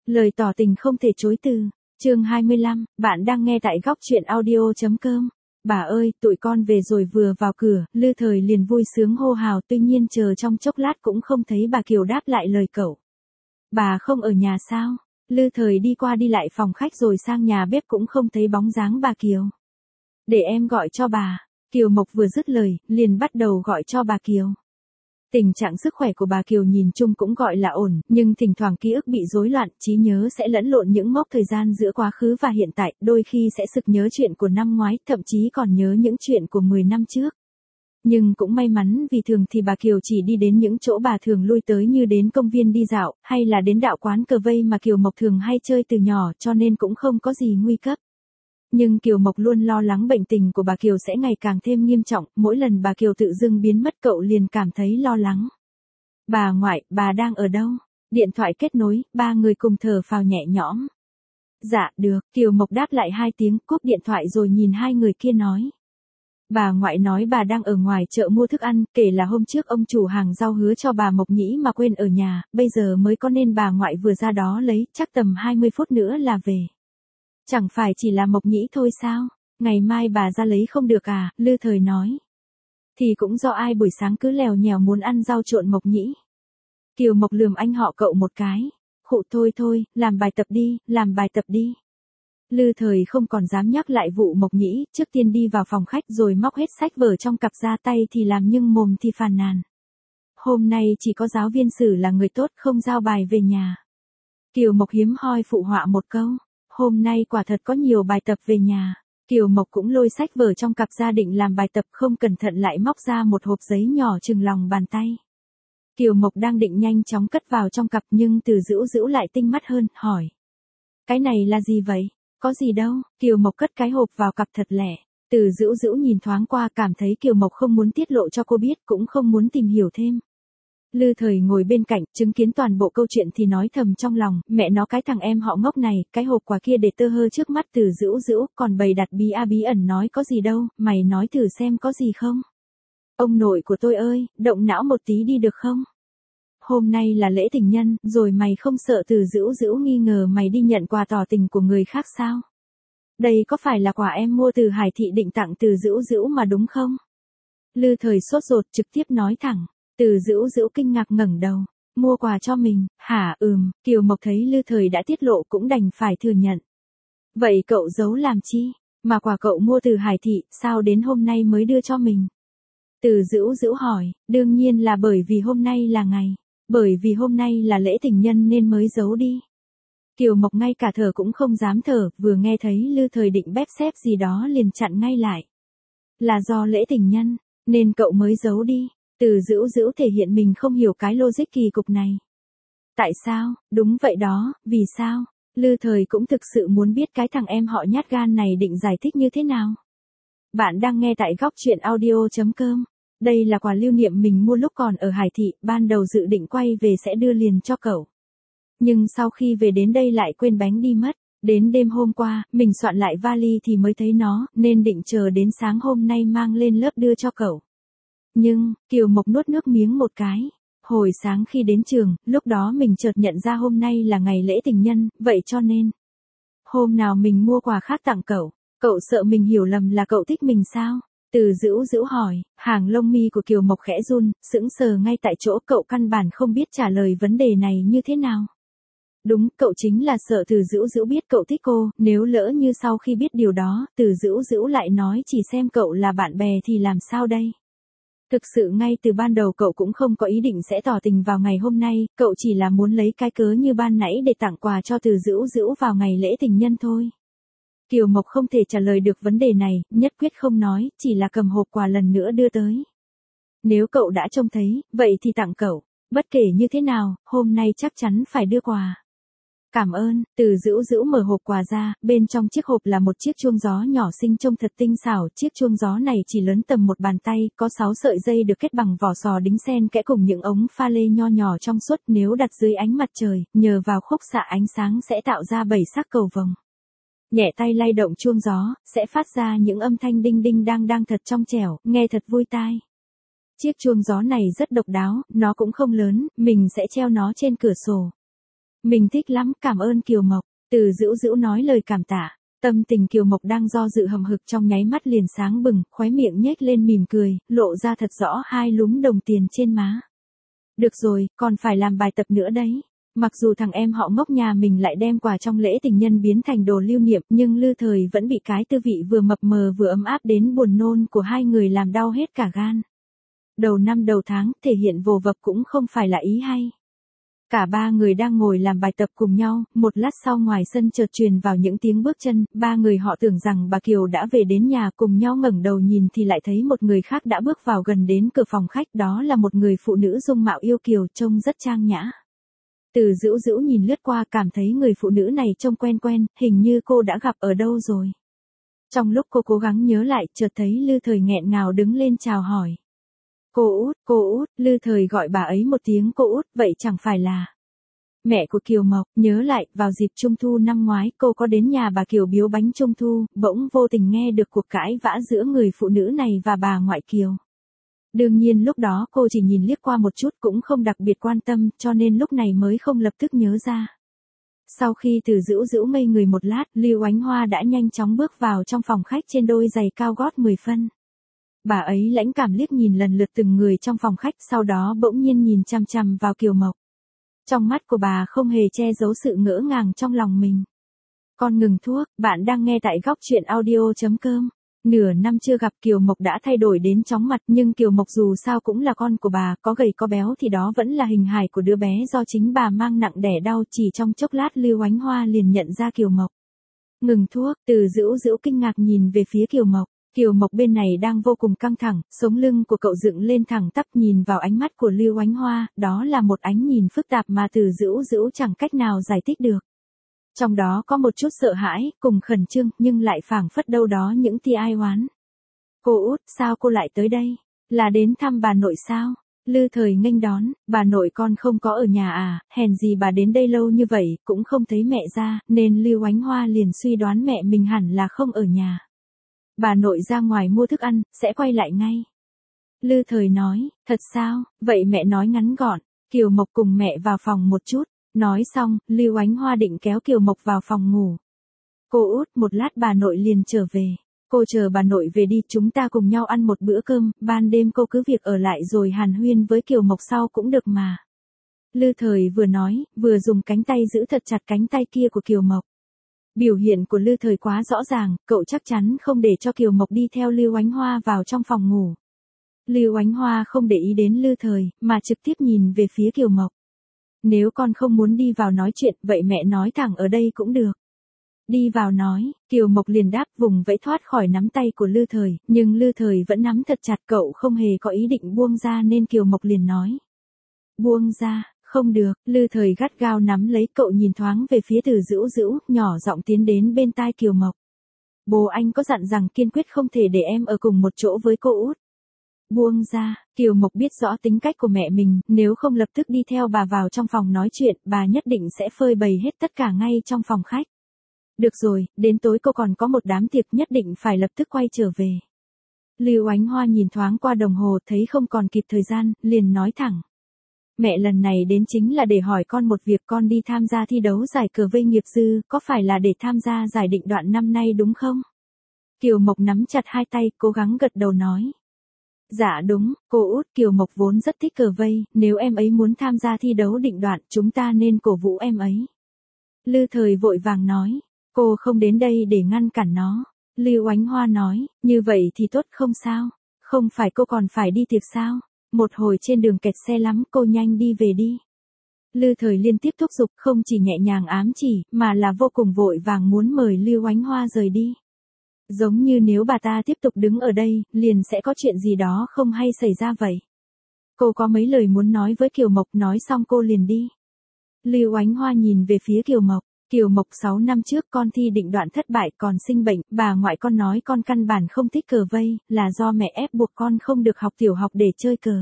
Lời tỏ tình không thể chối từ. Chương 25, bạn đang nghe tại góc truyện audio.com. Bà ơi, tụi con về rồi. Vừa vào cửa, Lư Thời liền vui sướng hô hào, tuy nhiên chờ trong chốc lát cũng không thấy bà Kiều đáp lại lời cậu. Bà không ở nhà sao? Lư Thời đi qua đi lại phòng khách rồi sang nhà bếp cũng không thấy bóng dáng bà Kiều. Để em gọi cho bà. Kiều Mộc vừa dứt lời, liền bắt đầu gọi cho bà Kiều. Tình trạng sức khỏe của bà Kiều nhìn chung cũng gọi là ổn, nhưng thỉnh thoảng ký ức bị rối loạn, trí nhớ sẽ lẫn lộn những mốc thời gian giữa quá khứ và hiện tại, đôi khi sẽ sực nhớ chuyện của năm ngoái, thậm chí còn nhớ những chuyện của 10 năm trước. Nhưng cũng may mắn vì thường thì bà Kiều chỉ đi đến những chỗ bà thường lui tới như đến công viên đi dạo, hay là đến đạo quán cờ vây mà Kiều Mộc thường hay chơi từ nhỏ, cho nên cũng không có gì nguy cấp. Nhưng Kiều Mộc luôn lo lắng bệnh tình của bà Kiều sẽ ngày càng thêm nghiêm trọng, mỗi lần bà Kiều tự dưng biến mất cậu liền cảm thấy lo lắng. Bà ngoại, bà đang ở đâu? Điện thoại kết nối, ba người cùng thở phào nhẹ nhõm. Dạ, được, Kiều Mộc đáp lại 2 tiếng, cúp điện thoại rồi nhìn hai người kia nói. Bà ngoại nói bà đang ở ngoài chợ mua thức ăn, kể là hôm trước ông chủ hàng rau hứa cho bà Mộc Nhĩ mà quên ở nhà, bây giờ mới có nên bà ngoại vừa ra đó lấy, chắc tầm 20 phút nữa là về. Chẳng phải chỉ là Mộc Nhĩ thôi sao? Ngày mai bà ra lấy không được à? Lư Thời nói. Thì cũng do ai buổi sáng cứ lèo nhèo muốn ăn rau trộn Mộc Nhĩ. Kiều Mộc lườm anh họ cậu một cái. Khụ thôi, làm bài tập đi, làm bài tập đi. Lư Thời không còn dám nhắc lại vụ Mộc Nhĩ, trước tiên đi vào phòng khách rồi móc hết sách vở trong cặp ra, tay thì làm nhưng mồm thì phàn nàn. Hôm nay chỉ có giáo viên Sử là người tốt, không giao bài về nhà. Kiều Mộc hiếm hoi phụ họa một câu. Hôm nay quả thật có nhiều bài tập về nhà. Kiều Mộc cũng lôi sách vở trong cặp ra định làm bài tập, không cẩn thận lại móc ra một hộp giấy nhỏ chừng lòng bàn tay. Kiều Mộc đang định nhanh chóng cất vào trong cặp nhưng Từ Dữu lại tinh mắt hơn, hỏi. Cái này là gì vậy? Có gì đâu. Kiều Mộc cất cái hộp vào cặp thật lẹ. Từ Dữu nhìn thoáng qua cảm thấy Kiều Mộc không muốn tiết lộ cho cô biết, cũng không muốn tìm hiểu thêm. Lư Thời ngồi bên cạnh, chứng kiến toàn bộ câu chuyện thì nói thầm trong lòng, mẹ nó cái thằng em họ ngốc này, cái hộp quà kia để tơ hơ trước mắt Từ Dữu, còn bày đặt bí ẩn nói có gì đâu, mày nói thử xem có gì không. Ông nội của tôi ơi, động não một tí đi được không? Hôm nay là lễ tình nhân, rồi mày không sợ Từ Dữu nghi ngờ mày đi nhận quà tỏ tình của người khác sao? Đây có phải là quà em mua từ Hải Thị định tặng Từ Dữu mà đúng không? Lư Thời sốt ruột trực tiếp nói thẳng. Từ Dữu kinh ngạc ngẩng đầu. Mua quà cho mình, hả? Kiều Mộc thấy Lư Thời đã tiết lộ cũng đành phải thừa nhận. Vậy cậu giấu làm chi? Mà quà cậu mua từ Hải Thị, sao đến hôm nay mới đưa cho mình? Từ Dữu hỏi, đương nhiên là bởi vì hôm nay là ngày. Bởi vì hôm nay là lễ tình nhân nên mới giấu đi. Kiều Mộc ngay cả thở cũng không dám thở, vừa nghe thấy Lư Thời định bép xép gì đó liền chặn ngay lại. Là do lễ tình nhân, nên cậu mới giấu đi. Từ Dữu thể hiện mình không hiểu cái logic kỳ cục này. Tại sao? Đúng vậy đó, vì sao? Lư Thời cũng thực sự muốn biết cái thằng em họ nhát gan này định giải thích như thế nào. Bạn đang nghe tại góc truyện audio.com. Đây là quà lưu niệm mình mua lúc còn ở Hải Thị, ban đầu dự định quay về sẽ đưa liền cho cậu. Nhưng sau khi về đến đây lại quên bánh đi mất. Đến đêm hôm qua, mình soạn lại vali thì mới thấy nó, nên định chờ đến sáng hôm nay mang lên lớp đưa cho cậu. Nhưng, Kiều Mộc nuốt nước miếng một cái. Hồi sáng khi đến trường, lúc đó mình chợt nhận ra hôm nay là ngày lễ tình nhân, vậy cho nên. Hôm nào mình mua quà khác tặng cậu, cậu sợ mình hiểu lầm là cậu thích mình sao? Từ Dữu hỏi, hàng lông mi của Kiều Mộc khẽ run, sững sờ ngay tại chỗ, cậu căn bản không biết trả lời vấn đề này như thế nào. Đúng, cậu chính là sợ Từ Dữu biết cậu thích cô, nếu lỡ như sau khi biết điều đó, Từ Dữu lại nói chỉ xem cậu là bạn bè thì làm sao đây? Thực sự ngay từ ban đầu cậu cũng không có ý định sẽ tỏ tình vào ngày hôm nay, cậu chỉ là muốn lấy cái cớ như ban nãy để tặng quà cho Từ Dữu vào ngày lễ tình nhân thôi. Kiều Mộc không thể trả lời được vấn đề này, nhất quyết không nói, chỉ là cầm hộp quà lần nữa đưa tới. Nếu cậu đã trông thấy, vậy thì tặng cậu, bất kể như thế nào, hôm nay chắc chắn phải đưa quà. Cảm ơn. Từ Dữu mở hộp quà ra, bên trong chiếc hộp là một chiếc chuông gió nhỏ xinh trông thật tinh xảo, chiếc chuông gió này chỉ lớn tầm một bàn tay, có 6 sợi dây được kết bằng vỏ sò đính xen kẽ cùng những ống pha lê nho nhỏ trong suốt, nếu đặt dưới ánh mặt trời, nhờ vào khúc xạ ánh sáng sẽ tạo ra 7 sắc cầu vồng. Nhẹ tay lay động chuông gió, sẽ phát ra những âm thanh đinh đinh đang thật trong trẻo, nghe thật vui tai. Chiếc chuông gió này rất độc đáo, nó cũng không lớn, mình sẽ treo nó trên cửa sổ. Mình thích lắm, cảm ơn Kiều Mộc. Từ Dữu Dữu nói lời cảm tạ. Tâm tình Kiều Mộc đang do dự hầm hực trong nháy mắt liền sáng bừng, khóe miệng nhếch lên mỉm cười, lộ ra thật rõ hai lúm đồng tiền trên má. Được rồi, còn phải làm bài tập nữa đấy. Mặc dù thằng em họ ngốc nhà mình lại đem quà trong lễ tình nhân biến thành đồ lưu niệm, nhưng Lư Thời vẫn bị cái tư vị vừa mập mờ vừa ấm áp đến buồn nôn của hai người làm đau hết cả gan. Đầu năm đầu tháng, thể hiện vồ vập cũng không phải là ý hay. Cả ba người đang ngồi làm bài tập cùng nhau, một lát sau ngoài sân chợt truyền vào những tiếng bước chân, ba người họ tưởng rằng bà Kiều đã về đến nhà, cùng nhau ngẩng đầu nhìn thì lại thấy một người khác đã bước vào gần đến cửa phòng khách, đó là một người phụ nữ dung mạo yêu kiều trông rất trang nhã. Từ Dữu Dữu nhìn lướt qua cảm thấy người phụ nữ này trông quen quen, hình như cô đã gặp ở đâu rồi. Trong lúc cô cố gắng nhớ lại, chợt thấy Lư Thời nghẹn ngào đứng lên chào hỏi. Cô Út, Lư Thời gọi bà ấy một tiếng cô Út, vậy chẳng phải là mẹ của Kiều Mộc. Nhớ lại, vào dịp Trung Thu năm ngoái cô có đến nhà bà Kiều biếu bánh Trung Thu, bỗng vô tình nghe được cuộc cãi vã giữa người phụ nữ này và bà ngoại Kiều. Đương nhiên lúc đó cô chỉ nhìn liếc qua một chút cũng không đặc biệt quan tâm, cho nên lúc này mới không lập tức nhớ ra. Sau khi Từ Dữu Dữu ngây người một lát, Lưu Ánh Hoa đã nhanh chóng bước vào trong phòng khách trên đôi giày cao gót 10 phân. Bà ấy lãnh cảm liếc nhìn lần lượt từng người trong phòng khách, sau đó bỗng nhiên nhìn chằm chằm vào Kiều Mộc. Trong mắt của bà không hề che giấu sự ngỡ ngàng trong lòng mình. Con ngừng thuốc, bạn đang nghe tại góc truyện audio.com. Nửa năm chưa gặp Kiều Mộc đã thay đổi đến chóng mặt, nhưng Kiều Mộc dù sao cũng là con của bà, có gầy có béo thì đó vẫn là hình hài của đứa bé do chính bà mang nặng đẻ đau. Chỉ trong chốc lát Lưu Ánh Hoa liền nhận ra Kiều Mộc. Ngừng thuốc, Từ Dữu Dữu kinh ngạc nhìn về phía Kiều Mộc. Kiều Mộc bên này đang vô cùng căng thẳng, sống lưng của cậu dựng lên thẳng tắp, nhìn vào ánh mắt của Lưu Ánh Hoa, đó là một ánh nhìn phức tạp mà Từ Dữu Dữu chẳng cách nào giải thích được. Trong đó có một chút sợ hãi, cùng khẩn trương, nhưng lại phảng phất đâu đó những tia ai oán. Cô Út, sao cô lại tới đây? Là đến thăm bà nội sao? Lư Thời nghênh đón, bà nội con không có ở nhà à, hèn gì bà đến đây lâu như vậy, cũng không thấy mẹ ra, nên Lưu Ánh Hoa liền suy đoán mẹ mình hẳn là không ở nhà. Bà nội ra ngoài mua thức ăn, sẽ quay lại ngay. Lư Thời nói, thật sao, vậy mẹ nói ngắn gọn, Kiều Mộc cùng mẹ vào phòng một chút. Nói xong, Lưu Ánh Hoa định kéo Kiều Mộc vào phòng ngủ. Cô Út, một lát bà nội liền trở về. Cô chờ bà nội về đi, chúng ta cùng nhau ăn một bữa cơm, ban đêm cô cứ việc ở lại rồi hàn huyên với Kiều Mộc sau cũng được mà. Lư Thời vừa nói, vừa dùng cánh tay giữ thật chặt cánh tay kia của Kiều Mộc. Biểu hiện của Lư Thời quá rõ ràng, cậu chắc chắn không để cho Kiều Mộc đi theo Lưu Ánh Hoa vào trong phòng ngủ. Lưu Ánh Hoa không để ý đến Lư Thời, mà trực tiếp nhìn về phía Kiều Mộc. Nếu con không muốn đi vào nói chuyện, vậy mẹ nói thẳng ở đây cũng được. Đi vào nói, Kiều Mộc liền đáp, vùng vẫy thoát khỏi nắm tay của Lư Thời, nhưng Lư Thời vẫn nắm thật chặt, cậu không hề có ý định buông ra nên Kiều Mộc liền nói. Buông ra, không được, Lư Thời gắt gao nắm lấy cậu, nhìn thoáng về phía Từ Dữu Dữu, nhỏ giọng tiến đến bên tai Kiều Mộc. Bố anh có dặn rằng kiên quyết không thể để em ở cùng một chỗ với cô Út. Buông ra, Kiều Mộc biết rõ tính cách của mẹ mình, nếu không lập tức đi theo bà vào trong phòng nói chuyện, bà nhất định sẽ phơi bày hết tất cả ngay trong phòng khách. Được rồi, đến tối cô còn có một đám tiệc, nhất định phải lập tức quay trở về. Lưu Ánh Hoa nhìn thoáng qua đồng hồ, thấy không còn kịp thời gian, liền nói thẳng. Mẹ lần này đến chính là để hỏi con một việc, con đi tham gia thi đấu giải cờ vây nghiệp dư, có phải là để tham gia giải định đoạn năm nay đúng không? Kiều Mộc nắm chặt hai tay, cố gắng gật đầu nói. Dạ đúng, cô Út, Kiều Mộc vốn rất thích cờ vây, nếu em ấy muốn tham gia thi đấu định đoạn, chúng ta nên cổ vũ em ấy. Lư Thời vội vàng nói, cô không đến đây để ngăn cản nó. Lưu Ánh Hoa nói, như vậy thì tốt không sao, không phải cô còn phải đi tiệc sao, một hồi trên đường kẹt xe lắm, cô nhanh đi về đi. Lư Thời liên tiếp thúc giục, không chỉ nhẹ nhàng ám chỉ, mà là vô cùng vội vàng muốn mời Lưu Ánh Hoa rời đi. Giống như nếu bà ta tiếp tục đứng ở đây, liền sẽ có chuyện gì đó không hay xảy ra vậy. Cô có mấy lời muốn nói với Kiều Mộc, nói xong cô liền đi. Lưu Ánh Hoa nhìn về phía Kiều Mộc. Kiều Mộc 6 năm trước con thi định đoạn thất bại còn sinh bệnh, bà ngoại con nói con căn bản không thích cờ vây, là do mẹ ép buộc con không được học tiểu học để chơi cờ.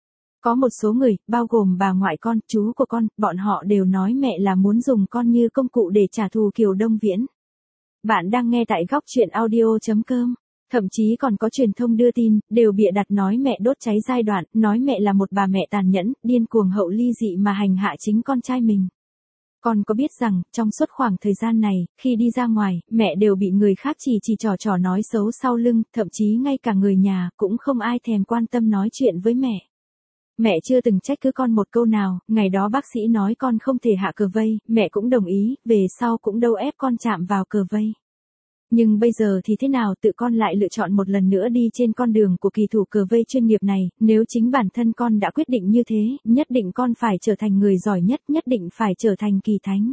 Có một số người, bao gồm bà ngoại con, chú của con, bọn họ đều nói mẹ là muốn dùng con như công cụ để trả thù Kiều Đông Viễn. Bạn đang nghe tại góc truyện audio.com. Thậm chí còn có truyền thông đưa tin, đều bịa đặt nói mẹ đốt cháy giai đoạn, nói mẹ là một bà mẹ tàn nhẫn, điên cuồng hậu ly dị mà hành hạ chính con trai mình. Con có biết rằng, trong suốt khoảng thời gian này, khi đi ra ngoài, mẹ đều bị người khác chỉ trò nói xấu sau lưng, thậm chí ngay cả người nhà, cũng không ai thèm quan tâm nói chuyện với mẹ. Mẹ chưa từng trách cứ con một câu nào, ngày đó bác sĩ nói con không thể hạ cờ vây, mẹ cũng đồng ý, về sau cũng đâu ép con chạm vào cờ vây. Nhưng bây giờ thì thế nào, tự con lại lựa chọn một lần nữa đi trên con đường của kỳ thủ cờ vây chuyên nghiệp này, nếu chính bản thân con đã quyết định như thế, nhất định con phải trở thành người giỏi nhất, nhất định phải trở thành kỳ thánh.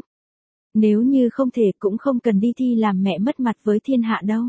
Nếu như không thể cũng không cần đi thi làm mẹ mất mặt với thiên hạ đâu.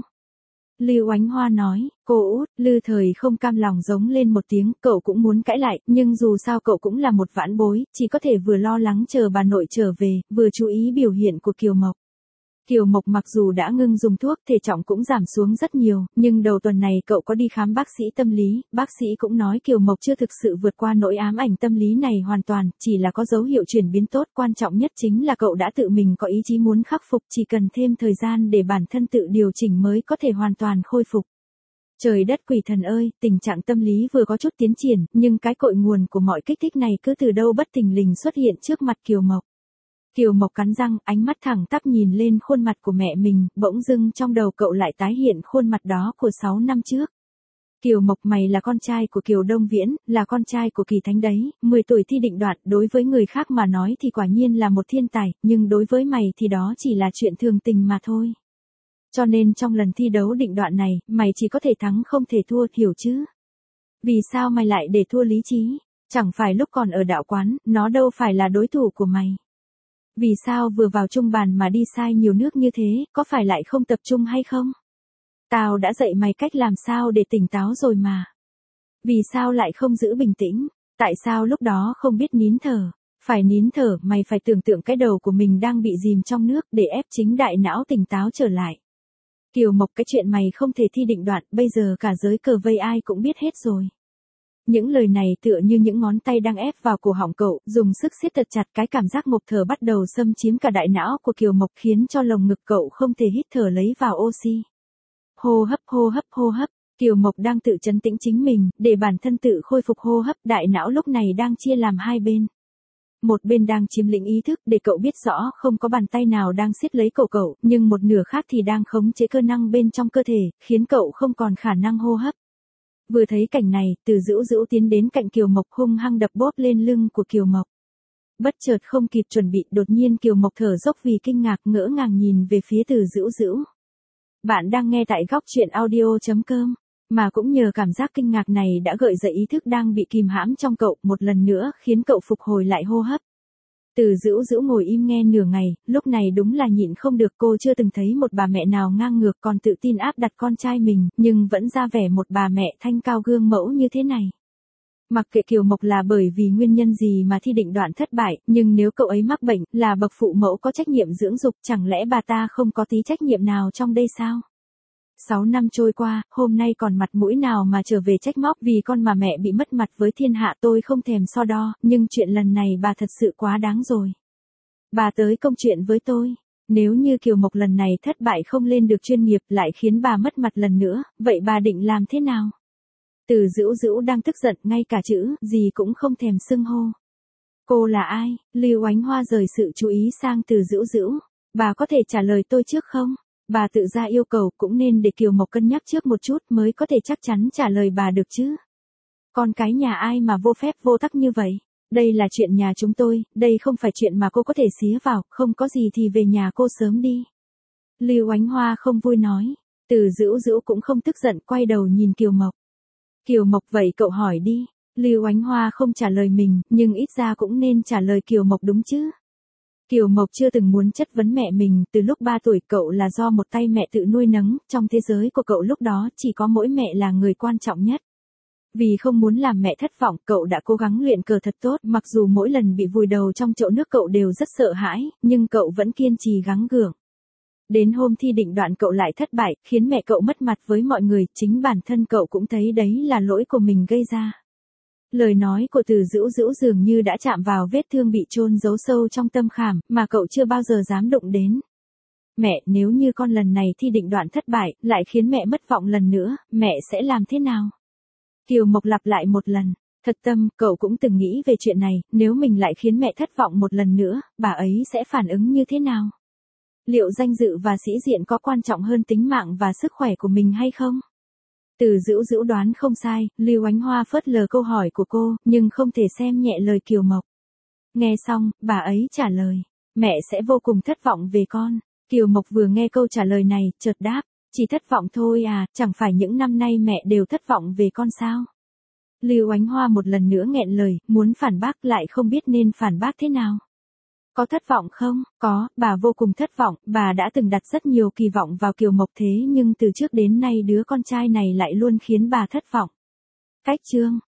Lưu Ánh Hoa nói, cô út, Lư Thời không cam lòng giống lên một tiếng, cậu cũng muốn cãi lại, nhưng dù sao cậu cũng là một vãn bối, chỉ có thể vừa lo lắng chờ bà nội trở về, vừa chú ý biểu hiện của Kiều Mộc. Kiều Mộc mặc dù đã ngưng dùng thuốc, thể trọng cũng giảm xuống rất nhiều, nhưng đầu tuần này cậu có đi khám bác sĩ tâm lý, bác sĩ cũng nói Kiều Mộc chưa thực sự vượt qua nỗi ám ảnh tâm lý này hoàn toàn, chỉ là có dấu hiệu chuyển biến tốt, quan trọng nhất chính là cậu đã tự mình có ý chí muốn khắc phục, chỉ cần thêm thời gian để bản thân tự điều chỉnh mới có thể hoàn toàn khôi phục. Trời đất quỷ thần ơi, tình trạng tâm lý vừa có chút tiến triển, nhưng cái cội nguồn của mọi kích thích này cứ từ đâu bất thình lình xuất hiện trước mặt Kiều Mộc. Kiều Mộc cắn răng, ánh mắt thẳng tắp nhìn lên khuôn mặt của mẹ mình, bỗng dưng trong đầu cậu lại tái hiện khuôn mặt đó của 6 năm trước. Kiều Mộc, mày là con trai của Kiều Đông Viễn, là con trai của kỳ thánh đấy, 10 tuổi thi định đoạn, đối với người khác mà nói thì quả nhiên là một thiên tài, nhưng đối với mày thì đó chỉ là chuyện thường tình mà thôi. Cho nên trong lần thi đấu định đoạn này, mày chỉ có thể thắng không thể thua, hiểu chứ? Vì sao mày lại để thua lý trí? Chẳng phải lúc còn ở đạo quán, nó đâu phải là đối thủ của mày. Vì sao vừa vào trung bàn mà đi sai nhiều nước như thế, có phải lại không tập trung hay không? Tao đã dạy mày cách làm sao để tỉnh táo rồi mà. Vì sao lại không giữ bình tĩnh? Tại sao lúc đó không biết nín thở? Phải nín thở, mày phải tưởng tượng cái đầu của mình đang bị dìm trong nước để ép chính đại não tỉnh táo trở lại. Kiều Mộc, cái chuyện mày không thể thi định đoạn, bây giờ cả giới cờ vây ai cũng biết hết rồi. Những lời này tựa như những ngón tay đang ép vào cổ họng cậu, dùng sức siết thật chặt, cái cảm giác ngộp thở bắt đầu xâm chiếm cả đại não của Kiều Mộc khiến cho lồng ngực cậu không thể hít thở lấy vào oxy. Hô hấp, hô hấp, hô hấp, Kiều Mộc đang tự trấn tĩnh chính mình, để bản thân tự khôi phục hô hấp, đại não lúc này đang chia làm hai bên. Một bên đang chiếm lĩnh ý thức để cậu biết rõ không có bàn tay nào đang siết lấy cậu, nhưng một nửa khác thì đang khống chế cơ năng bên trong cơ thể, khiến cậu không còn khả năng hô hấp. Vừa thấy cảnh này, Từ Dữu Dữu tiến đến cạnh Kiều Mộc hung hăng đập bốp lên lưng của Kiều Mộc. Bất chợt không kịp chuẩn bị, đột nhiên Kiều Mộc thở dốc vì kinh ngạc, ngỡ ngàng nhìn về phía Từ Dữu Dữu. Bạn đang nghe tại góc truyện audio.com, mà cũng nhờ cảm giác kinh ngạc này đã gợi dậy ý thức đang bị kìm hãm trong cậu, một lần nữa khiến cậu phục hồi lại hô hấp. Từ Dữu Dữu ngồi im nghe nửa ngày, lúc này đúng là nhịn không được, cô chưa từng thấy một bà mẹ nào ngang ngược còn tự tin áp đặt con trai mình, nhưng vẫn ra vẻ một bà mẹ thanh cao gương mẫu như thế này. Mặc kệ Kiều Mộc là bởi vì nguyên nhân gì mà thi định đoạn thất bại, nhưng nếu cậu ấy mắc bệnh, là bậc phụ mẫu có trách nhiệm dưỡng dục, chẳng lẽ bà ta không có tí trách nhiệm nào trong đây sao? 6 năm trôi qua, hôm nay còn mặt mũi nào mà trở về trách móc vì con mà mẹ bị mất mặt với thiên hạ, tôi không thèm so đo, nhưng chuyện lần này bà thật sự quá đáng rồi. Bà tới công chuyện với tôi. Nếu như Kiều Mộc lần này thất bại không lên được chuyên nghiệp lại khiến bà mất mặt lần nữa, vậy bà định làm thế nào? Từ Dữu Dữu đang tức giận, ngay cả chữ gì cũng không thèm xưng hô. Cô là ai? Lưu Ánh Hoa rời sự chú ý sang Từ Dữu Dữu. Bà có thể trả lời tôi trước không? Bà tự ra yêu cầu cũng nên để Kiều Mộc cân nhắc trước một chút mới có thể chắc chắn trả lời bà được chứ. Con cái nhà ai mà vô phép vô tắc như vậy? Đây là chuyện nhà chúng tôi, đây không phải chuyện mà cô có thể xía vào, không có gì thì về nhà cô sớm đi. Lưu Ánh Hoa không vui nói. Từ Dữu Dữu cũng không tức giận, quay đầu nhìn Kiều Mộc. Kiều Mộc, vậy cậu hỏi đi. Lưu Ánh Hoa không trả lời mình, nhưng ít ra cũng nên trả lời Kiều Mộc đúng chứ. Kiều Mộc chưa từng muốn chất vấn mẹ mình, từ lúc 3 tuổi cậu là do một tay mẹ tự nuôi nấng, trong thế giới của cậu lúc đó chỉ có mỗi mẹ là người quan trọng nhất. Vì không muốn làm mẹ thất vọng, cậu đã cố gắng luyện cờ thật tốt, mặc dù mỗi lần bị vùi đầu trong chậu nước cậu đều rất sợ hãi, nhưng cậu vẫn kiên trì gắng gượng. Đến hôm thi định đoạn cậu lại thất bại, khiến mẹ cậu mất mặt với mọi người, chính bản thân cậu cũng thấy đấy là lỗi của mình gây ra. Lời nói của Từ Dữu Dữu dường như đã chạm vào vết thương bị chôn giấu sâu trong tâm khảm, mà cậu chưa bao giờ dám đụng đến. Mẹ, nếu như con lần này thi định đoạn thất bại, lại khiến mẹ mất vọng lần nữa, mẹ sẽ làm thế nào? Kiều Mộc lặp lại một lần. Thật tâm, cậu cũng từng nghĩ về chuyện này, nếu mình lại khiến mẹ thất vọng một lần nữa, bà ấy sẽ phản ứng như thế nào? Liệu danh dự và sĩ diện có quan trọng hơn tính mạng và sức khỏe của mình hay không? Từ Dữu Dữu đoán không sai, Lưu Ánh Hoa phớt lờ câu hỏi của cô, nhưng không thể xem nhẹ lời Kiều Mộc. Nghe xong, bà ấy trả lời, mẹ sẽ vô cùng thất vọng về con. Kiều Mộc vừa nghe câu trả lời này, chợt đáp, chỉ thất vọng thôi à, chẳng phải những năm nay mẹ đều thất vọng về con sao? Lưu Ánh Hoa một lần nữa nghẹn lời, muốn phản bác lại không biết nên phản bác thế nào. Có thất vọng không? Có, bà vô cùng thất vọng, bà đã từng đặt rất nhiều kỳ vọng vào Kiều Mộc thế nhưng từ trước đến nay đứa con trai này lại luôn khiến bà thất vọng. Cách chương